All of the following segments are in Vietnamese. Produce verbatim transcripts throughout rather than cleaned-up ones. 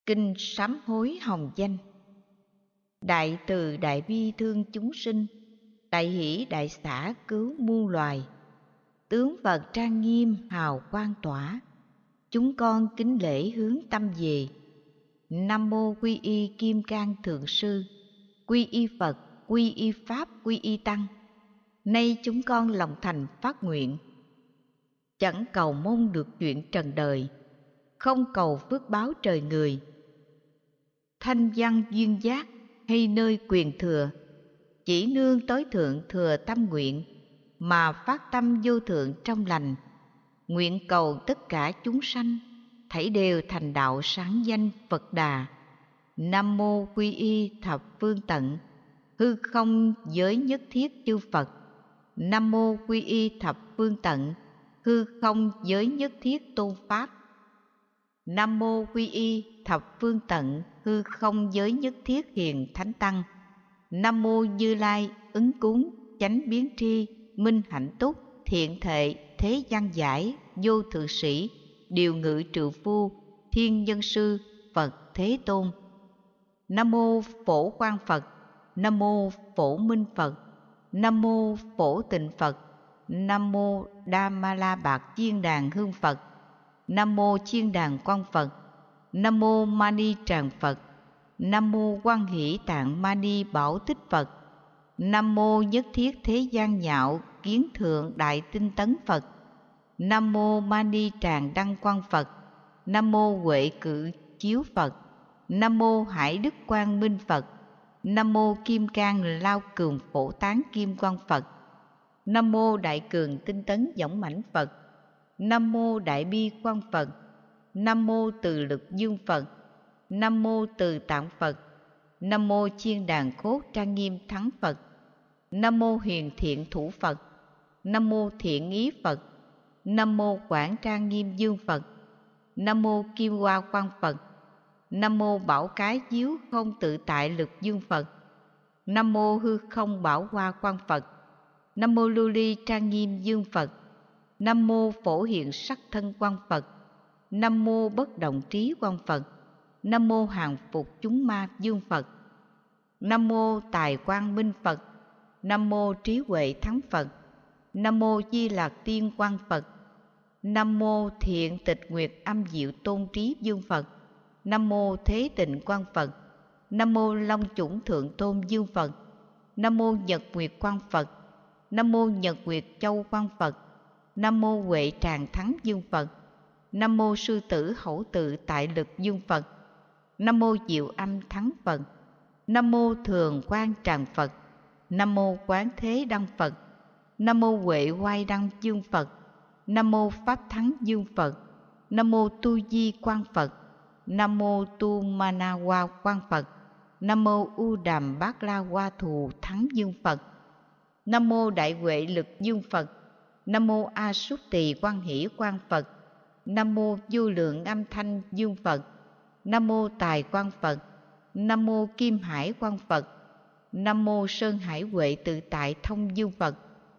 Kinh sám hối hồng danh. Đại từ đại bi thương chúng sinh, đại hỷ đại xả cứu muôn loài. Tướng Phật trang nghiêm hào quang tỏa, chúng con kính lễ hướng tâm về. Nam mô Quy y Kim Cang Thượng Sư, Quy y Phật, Quy y Pháp, Quy y Tăng. Nay chúng con lòng thành phát nguyện, chẳng cầu mong được chuyện trần đời, không cầu phước báo trời người. Thanh văn duyên giác hay nơi quyền thừa, chỉ nương tối thượng thừa tâm nguyện, mà phát tâm vô thượng trong lành. Nguyện cầu tất cả chúng sanh, thảy đều thành đạo sáng danh Phật Đà. Nam mô Quy y thập phương tận, hư không giới nhất thiết chư Phật. Nam mô Quy y thập phương tận, hư không giới nhất thiết tôn Pháp. Nam mô Quy y thập phương tận, hư không giới nhất thiết hiền thánh tăng. Nam mô Như Lai ứng cúng chánh biến tri, minh hạnh túc, thiện thệ, thế gian giải, vô thượng sĩ, điều ngự trừ phu, thiên nhân sư, Phật Thế Tôn. Nam mô Phổ Quang Phật, Nam mô Phổ Minh Phật, Nam mô Phổ Tịnh Phật, Nam mô Đa Ma La Bạc Chiên Đàn Hương Phật, Nam mô Chiên Đàn Quang Phật, Nam mô Mani Tràng Phật, Nam mô Quan Hỷ Tạng Mani Bảo Tích Phật, Nam mô Nhất Thiết Thế Gian Nhạo Kiến Thượng Đại Tinh Tấn Phật, Nam mô Mani Tràng Đăng Quang Phật, Nam mô Huệ Cự Chiếu Phật, Nam mô Hải Đức Quang Minh Phật, Nam mô Kim Cang Lao Cường Phổ Tán Kim Quang Phật, Nam mô Đại Cường Tinh Tấn Dõng Mãnh Phật, Nam mô Đại Bi Quang Phật, Nam mô Từ Lực Dương Phật, Nam mô Từ Tạng Phật, Nam mô Chiên Đàn Cốt Trang Nghiêm Thắng Phật, Nam mô Hiền Thiện Thủ Phật, Nam mô Thiện Ý Phật, Nam mô Quảng Trang Nghiêm Dương Phật, Nam mô Kim Hoa Quang Phật, Nam mô Bảo Cái Chiếu Không Tự Tại Lực Dương Phật, Nam mô Hư Không Bảo Hoa Quang Phật, Nam mô Lưu Ly Trang Nghiêm Dương Phật, Nam mô Phổ Hiện Sắc Thân Quang Phật, Nam mô Bất Động Trí Quang Phật, Nam mô Hàng Phục Chúng Ma Dương Phật, Nam mô Tài Quang Minh Phật, Nam mô Trí Huệ Thắng Phật, Nam mô Di Lạc Tiên Quang Phật, Nam mô Thiện Tịch Nguyệt Âm Diệu Tôn Trí Dương Phật, Nam mô Thế Tịnh Quang Phật, Nam mô Long Chủng Thượng Tôn Dương Phật, Nam mô Nhật Nguyệt Quang Phật, Nam mô Nhật Nguyệt Châu Quang Phật, Nam mô Huệ Tràng Thắng Dương Phật, Nam mô Sư Tử Hậu Tự Tại Lực Dương Phật, Nam mô Diệu Âm Thắng Phật, Nam mô Thường Quang Tràng Phật, Nam mô Quán Thế Đăng Phật, Nam mô Huệ Hoai Đăng Dương Phật, Nam mô Pháp Thắng Dương Phật, Nam mô Tu Di Quang Phật, Nam mô Tu Mana Hoa Quang Phật, Nam mô U Đàm Bát La Hoa Thù Thắng Dương Phật, Nam mô Đại Huệ Lực Dương Phật, Nam mô A Súc Tỳ Quan Hỷ Quang Phật, Nam mô Vô Lượng Âm Thanh Dương Phật, Nam mô Tài Quang Phật, Nam mô Kim Hải Quang Phật, Nam mô Sơn Hải Huệ Tự Tại Thông Dương Phật,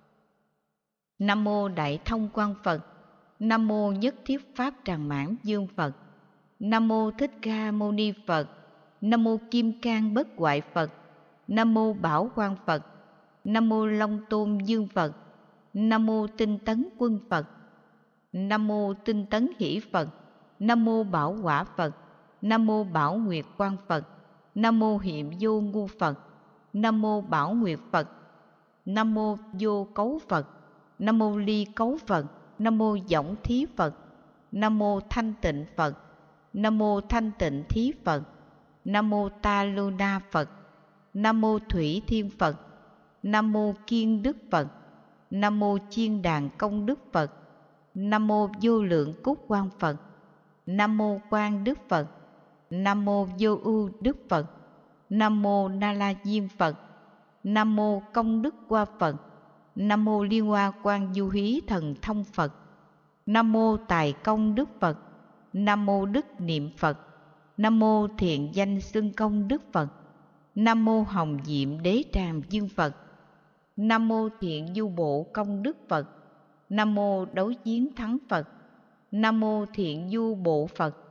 Nam mô Đại Thông Quang Phật, Nam mô Nhất Thiết Pháp Tràng Mãn Dương Phật, Nam mô Thích Ca Mâu Ni Phật, Nam mô Kim Cang Bất Hoại Phật, Nam mô Bảo Quang Phật, Nam mô Long Tôn Dương Phật, Nam mô Tinh Tấn Quân Phật, Nam mô Tinh Tấn Hỷ Phật, Nam mô Bảo Quả Phật, Nam mô Bảo Nguyệt Quang Phật, Nam mô Hiệm Vô Ngu Phật, Nam mô Bảo Nguyệt Phật, Nam mô Vô Cấu Phật, Nam mô Ly Cấu Phật, Nam mô Võng Thí Phật, Nam mô Thanh Tịnh Phật, Nam mô Thanh Tịnh Thí Phật, Nam mô Ta Lô Na Phật, Nam mô Thủy Thiên Phật, Nam mô Kiên Đức Phật, Nam mô Chiên Đàn Công Đức Phật, Nam mô Vô Lượng Cúc Quang Phật, Nam mô Quang Đức Phật, Nam mô Vô Ưu Đức Phật, Nam mô Na La Diêm Phật, Nam mô Công Đức Hoa Phật, Nam mô Liên Hoa Quang Du Hí Thần Thông Phật, Nam mô Tài Công Đức Phật, Nam mô Đức Niệm Phật, Nam mô Thiện Danh Xưng Công Đức Phật, Nam mô Hồng Diệm Đế Tràng Dương Phật, Nam mô Thiện Du Bộ Công Đức Phật, Nam mô Đấu Chiến Thắng Phật, Nam mô Thiện Du Bộ Phật,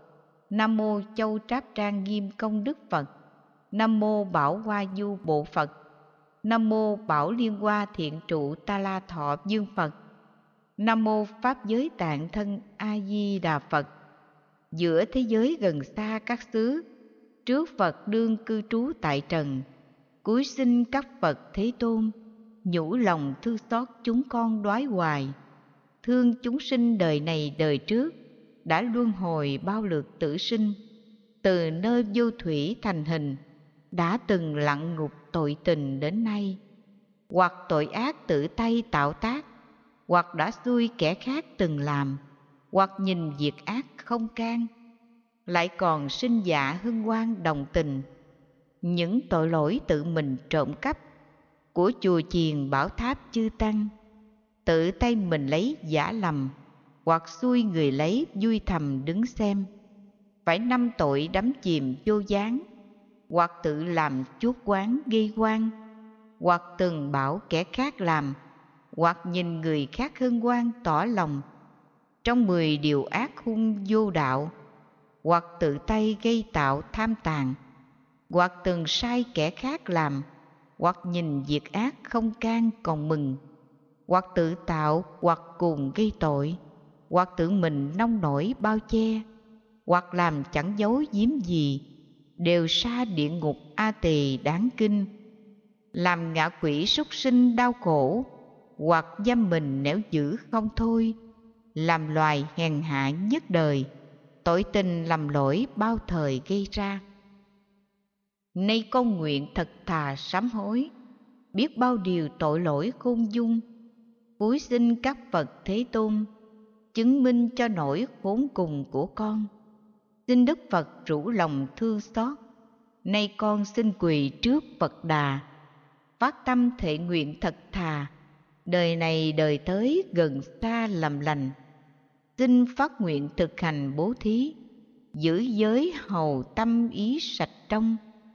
Nam mô Châu Tráp Trang Nghiêm Công Đức Phật. Nam mô Bảo Hoa Du Bộ Phật. Nam mô Bảo Liên Hoa Thiện Trụ Ta La Thọ Dương Phật. Nam mô Pháp Giới Tạng Thân A Di Đà Phật. Giữa thế giới gần xa các xứ, trước Phật đương cư trú tại trần, cúi xin các Phật Thế Tôn, nhủ lòng thương xót chúng con đoái hoài, thương chúng sinh đời này đời trước, đã luân hồi bao lượt tử sinh, từ nơi vô thủy thành hình, đã từng lặn ngục tội tình đến nay, hoặc tội ác tự tay tạo tác, hoặc đã xui kẻ khác từng làm, hoặc nhìn việc ác không can, lại còn sinh dạ hân hoan đồng tình. Những tội lỗi tự mình trộm cắp của chùa chiền bảo tháp chư tăng, tự tay mình lấy giả lầm, hoặc xui người lấy vui thầm đứng xem, phải năm tội đắm chìm vô gián, hoặc tự làm chuốc oán gây oan, hoặc từng bảo kẻ khác làm, hoặc nhìn người khác hân hoan tỏ lòng, trong mười điều ác hung vô đạo, hoặc tự tay gây tạo tham tàn, hoặc từng sai kẻ khác làm, hoặc nhìn việc ác không can còn mừng, hoặc tự tạo hoặc cùng gây tội, hoặc tự mình nông nổi bao che, hoặc làm chẳng giấu giếm gì, đều sa địa ngục A Tỳ đáng kinh, làm ngạ quỷ súc sinh đau khổ, hoặc giam mình nẻo giữ không thôi, làm loài hèn hạ nhất đời, tội tình lầm lỗi bao thời gây ra. Nay con nguyện thật thà sám hối, biết bao điều tội lỗi khôn dung, cúi xin các Phật Thế Tôn, chứng minh cho nỗi khốn cùng của con. Xin Đức Phật rủ lòng thương xót, nay con xin quỳ trước Phật Đà, phát tâm thệ nguyện thật thà, đời này đời tới gần xa làm lành. Xin phát nguyện thực hành bố thí, giữ giới hầu tâm ý sạch trong,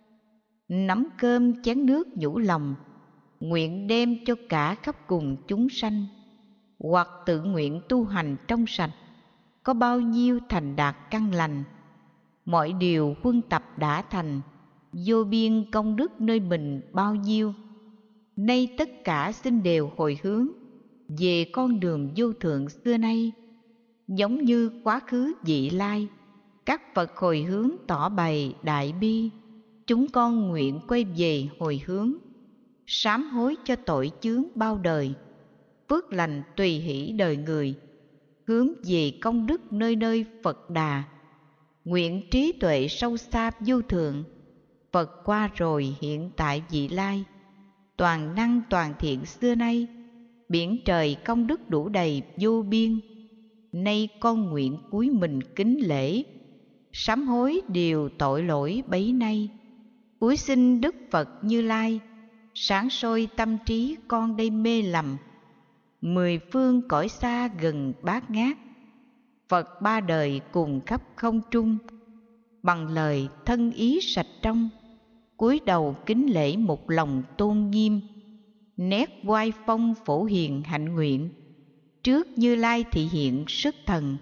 nắm cơm chén nước nhủ lòng, nguyện đem cho cả khắp cùng chúng sanh, hoặc tự nguyện tu hành trong sạch, có bao nhiêu thành đạt căn lành, mọi điều huân tập đã thành, vô biên công đức nơi mình bao nhiêu. Nay tất cả xin đều hồi hướng về con đường vô thượng xưa nay, giống như quá khứ vị lai, các Phật hồi hướng tỏ bày đại bi, chúng con nguyện quay về hồi hướng, sám hối cho tội chướng bao đời, phước lành tùy hỷ đời người, hướng về công đức nơi nơi Phật Đà, nguyện trí tuệ sâu xa vô thượng, Phật qua rồi hiện tại vị lai, toàn năng toàn thiện xưa nay, biển trời công đức đủ đầy vô biên. Nay con nguyện cúi mình kính lễ, sám hối điều tội lỗi bấy nay, cúi xin Đức Phật Như Lai, sáng soi tâm trí con đây mê lầm, mười phương cõi xa gần bát ngát, Phật ba đời cùng khắp không trung, bằng lời thân ý sạch trong, cúi đầu kính lễ một lòng tôn nghiêm, nét oai phong phổ hiền hạnh nguyện, trước Như Lai thị hiện sức thần,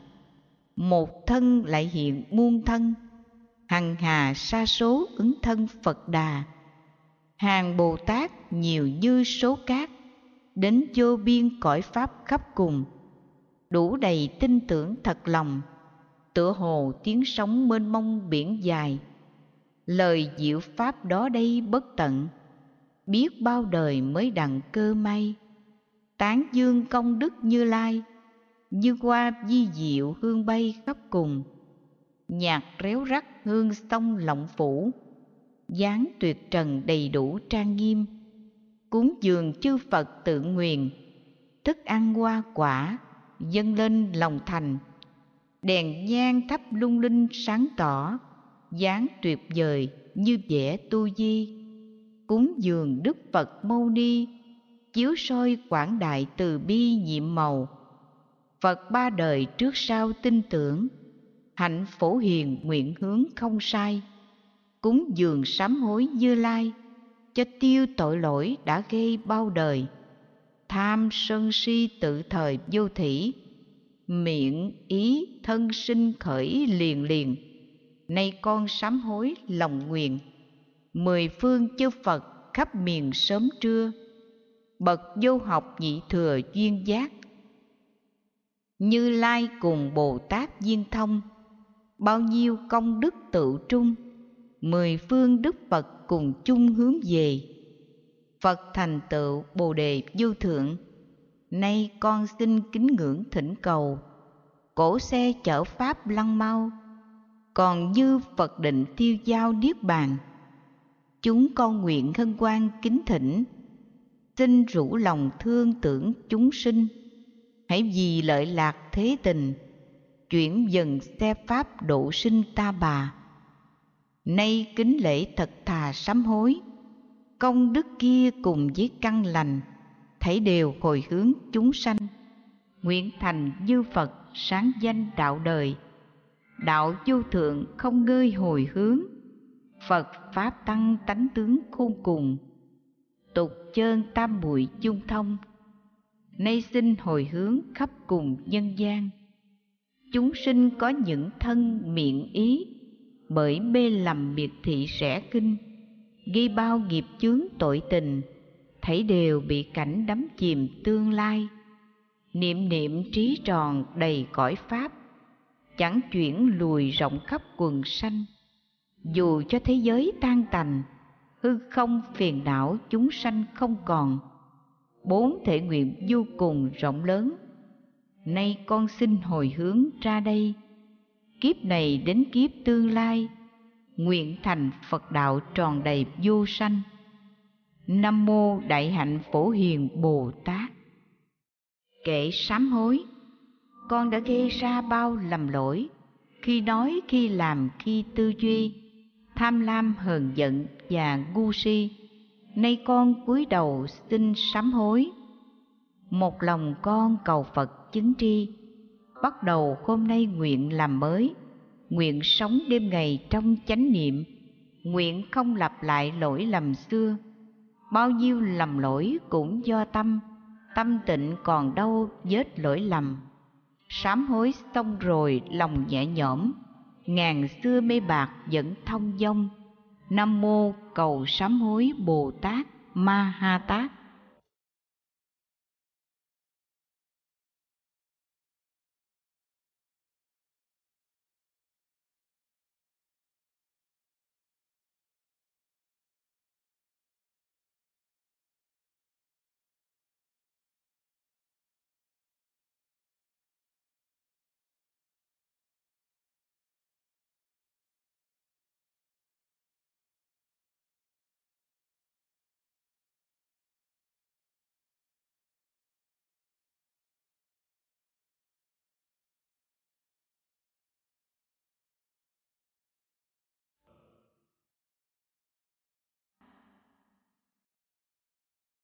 một thân lại hiện muôn thân, hằng hà sa số ứng thân Phật Đà, hàng Bồ Tát nhiều như số cát, đến vô biên cõi pháp khắp cùng, đủ đầy tin tưởng thật lòng, tựa hồ tiếng sóng mênh mông biển dài, lời diệu pháp đó đây bất tận, biết bao đời mới đặng cơ may, tán dương công đức Như Lai, như hoa vi diệu hương bay khắp cùng, nhạc réo rắt hương sông lộng phủ, dáng tuyệt trần đầy đủ trang nghiêm, cúng dường chư Phật tự nguyền, thức ăn hoa quả dâng lên lòng thành, đèn nhang thắp lung linh sáng tỏ, dáng tuyệt vời như vẽ tu di, cúng dường Đức Phật Mâu Ni, chiếu soi quảng đại từ bi nhiệm màu, Phật ba đời trước sau tin tưởng, hạnh phổ hiền nguyện hướng không sai, cúng dường sám hối Như Lai, cho tiêu tội lỗi đã gây bao đời, tham sân si tự thời vô thỉ, miệng ý thân sinh khởi liền liền, Nay con sám hối lòng nguyện, mười phương chư Phật khắp miền sớm trưa, bậc vô học nhị thừa duyên giác, Như Lai cùng Bồ Tát viên thông, bao nhiêu công đức tự trung, mười phương đức Phật cùng chung hướng về. Phật thành tựu Bồ đề vô thượng, nay con xin kính ngưỡng thỉnh cầu, cỗ xe chở pháp lăng mau, còn như Phật định tiêu giao niết bàn. Chúng con nguyện hân hoan kính thỉnh, xin rủ lòng thương tưởng chúng sinh, hãy vì lợi lạc thế tình, chuyển dần xe pháp độ sinh ta bà. Nay kính lễ thật thà sám hối, công đức kia cùng với căn lành, thảy đều hồi hướng chúng sanh, nguyện thành như Phật sáng danh đạo đời, đạo vô thượng không ngơi hồi hướng, Phật pháp tăng tánh tướng khôn cùng, tục chơn tam muội chung thông. Nay xin hồi hướng khắp cùng nhân gian, chúng sinh có những thân miệng ý, bởi mê lầm miệt thị rẽ kinh, gây bao nghiệp chướng tội tình, thảy đều bị cảnh đắm chìm tương lai. Niệm niệm trí tròn đầy cõi pháp, chẳng chuyển lùi rộng khắp quần sanh. Dù cho thế giới tan tành, hư không phiền não chúng sanh không còn, bốn thể nguyện vô cùng rộng lớn. Nay con xin hồi hướng ra đây, kiếp này đến kiếp tương lai, nguyện thành Phật đạo tròn đầy vô sanh. Nam mô Đại Hạnh Phổ Hiền Bồ Tát. Kệ sám hối. Con đã gây ra bao lầm lỗi, khi nói, khi làm, khi tư duy, tham lam, hờn giận và ngu si. Nay con cúi đầu xin sám hối. Một lòng con cầu Phật chứng tri, bắt đầu hôm nay nguyện làm mới, nguyện sống đêm ngày trong chánh niệm, nguyện không lặp lại lỗi lầm xưa. Bao nhiêu lầm lỗi cũng do tâm, tâm tịnh còn đâu vết lỗi lầm. Sám hối xong rồi lòng nhẹ nhõm, ngàn xưa mê bạc vẫn thông dong. Nam mô cầu sám hối Bồ Tát Ma Ha Tát.